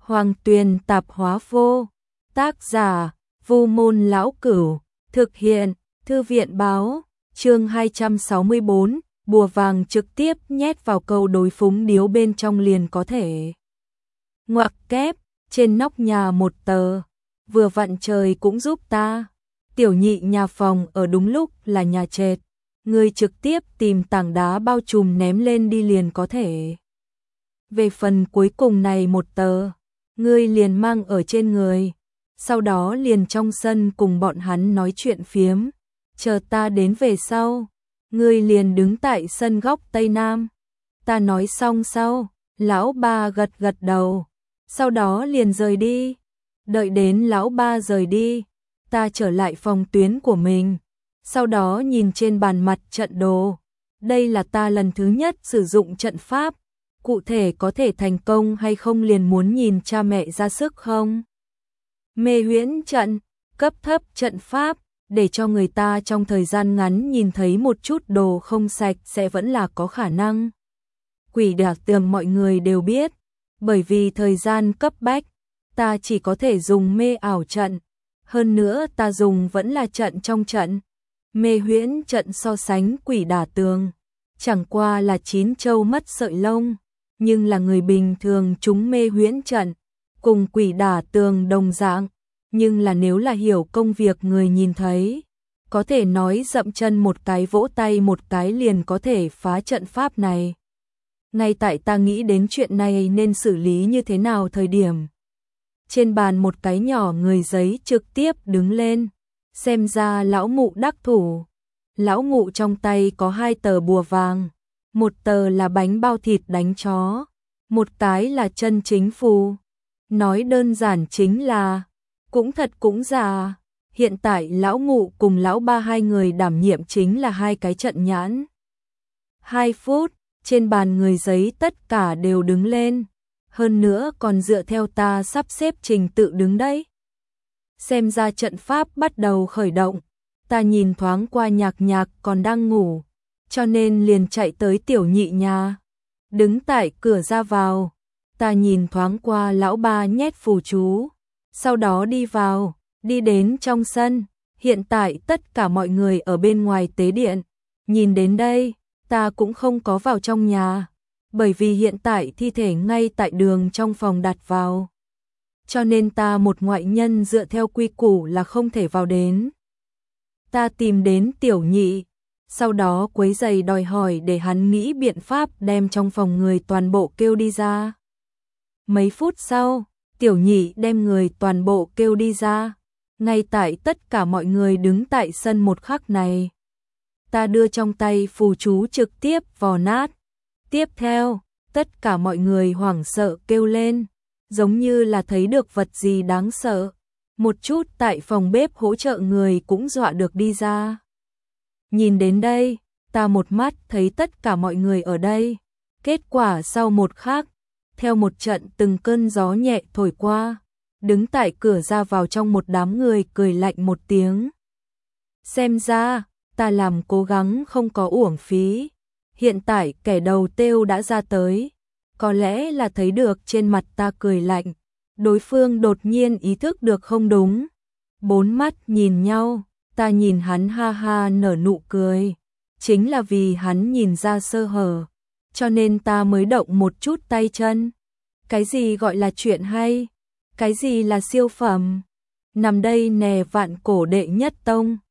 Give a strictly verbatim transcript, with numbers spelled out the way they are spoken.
Hoàng Tuyền Tạp Hóa Vô. Tác giả: Vu Môn Lão Cửu. Thực hiện: Thư viện báo. Chương hai trăm sáu mươi bốn, bùa vàng trực tiếp nhét vào câu đối phúng điếu bên trong liền có thể. Ngoặc kép, trên nóc nhà một tờ. Vừa vặn trời cũng giúp ta. Tiểu nhị nhà phòng ở đúng lúc là nhà trệt. Ngươi trực tiếp tìm tảng đá bao trùm ném lên đi liền có thể. Về phần cuối cùng này một tờ, ngươi liền mang ở trên người. Sau đó liền trong sân cùng bọn hắn nói chuyện phiếm. Chờ ta đến về sau, ngươi liền đứng tại sân góc Tây Nam. Ta nói xong sau, lão ba gật gật đầu. Sau đó liền rời đi. Đợi đến lão ba rời đi, ta trở lại phòng tuyến của mình. Sau đó nhìn trên bàn mặt trận đồ. Đây là ta lần thứ nhất sử dụng trận pháp. Cụ thể có thể thành công hay không liền muốn nhìn cha mẹ ra sức không. Mê huyễn trận, cấp thấp trận pháp, để cho người ta trong thời gian ngắn nhìn thấy một chút đồ không sạch sẽ vẫn là có khả năng. Quỷ đả tường mọi người đều biết, bởi vì thời gian cấp bách, ta chỉ có thể dùng mê ảo trận. Hơn nữa ta dùng vẫn là trận trong trận. Mê huyễn trận so sánh quỷ đả tường, chẳng qua là chín châu mất sợi lông, nhưng là người bình thường chúng mê huyễn trận, cùng quỷ đả tường đồng dạng, nhưng là nếu là hiểu công việc người nhìn thấy, có thể nói dậm chân một cái vỗ tay một cái liền có thể phá trận pháp này. Ngay tại ta nghĩ đến chuyện này nên xử lý như thế nào thời điểm. Trên bàn một cái nhỏ người giấy trực tiếp đứng lên, xem ra lão mụ đắc thủ. Lão mụ trong tay có hai tờ bùa vàng, một tờ là bánh bao thịt đánh chó, một cái là chân chính phù. Nói đơn giản chính là, cũng thật cũng giả, hiện tại lão mụ cùng lão ba hai người đảm nhiệm chính là hai cái trận nhãn. Hai phút, trên bàn người giấy tất cả đều đứng lên, hơn nữa còn dựa theo ta sắp xếp trình tự đứng đấy. Xem ra trận pháp bắt đầu khởi động, ta nhìn thoáng qua Nhạc Nhạc còn đang ngủ, cho nên liền chạy tới tiểu nhị nhà. Đứng tại cửa ra vào, ta nhìn thoáng qua lão ba nhét phù chú, sau đó đi vào, đi đến trong sân. Hiện tại tất cả mọi người ở bên ngoài tế điện. Nhìn đến đây, ta cũng không có vào trong nhà, bởi vì hiện tại thi thể ngay tại đường trong phòng đặt vào. Cho nên ta một ngoại nhân dựa theo quy củ là không thể vào đến. Ta tìm đến tiểu nhị, sau đó quấy giày đòi hỏi để hắn nghĩ biện pháp đem trong phòng người toàn bộ kêu đi ra. Mấy phút sau, tiểu nhị đem người toàn bộ kêu đi ra. Ngay tại tất cả mọi người đứng tại sân một khắc này, ta đưa trong tay phù chú trực tiếp vò nát. Tiếp theo, tất cả mọi người hoảng sợ kêu lên, giống như là thấy được vật gì đáng sợ. Một chút tại phòng bếp hỗ trợ người cũng dọa được đi ra. Nhìn đến đây, ta một mắt thấy tất cả mọi người ở đây. Kết quả sau một khắc, theo một trận từng cơn gió nhẹ thổi qua, đứng tại cửa ra vào trong một đám người cười lạnh một tiếng. Xem ra, ta làm cố gắng không có uổng phí. Hiện tại kẻ đầu têu đã ra tới, có lẽ là thấy được trên mặt ta cười lạnh, đối phương đột nhiên ý thức được không đúng. Bốn mắt nhìn nhau, ta nhìn hắn ha ha nở nụ cười, chính là vì hắn nhìn ra sơ hở, cho nên ta mới động một chút tay chân. Cái gì gọi là chuyện hay? Cái gì là siêu phẩm? Nằm đây nè vạn cổ đệ nhất tông.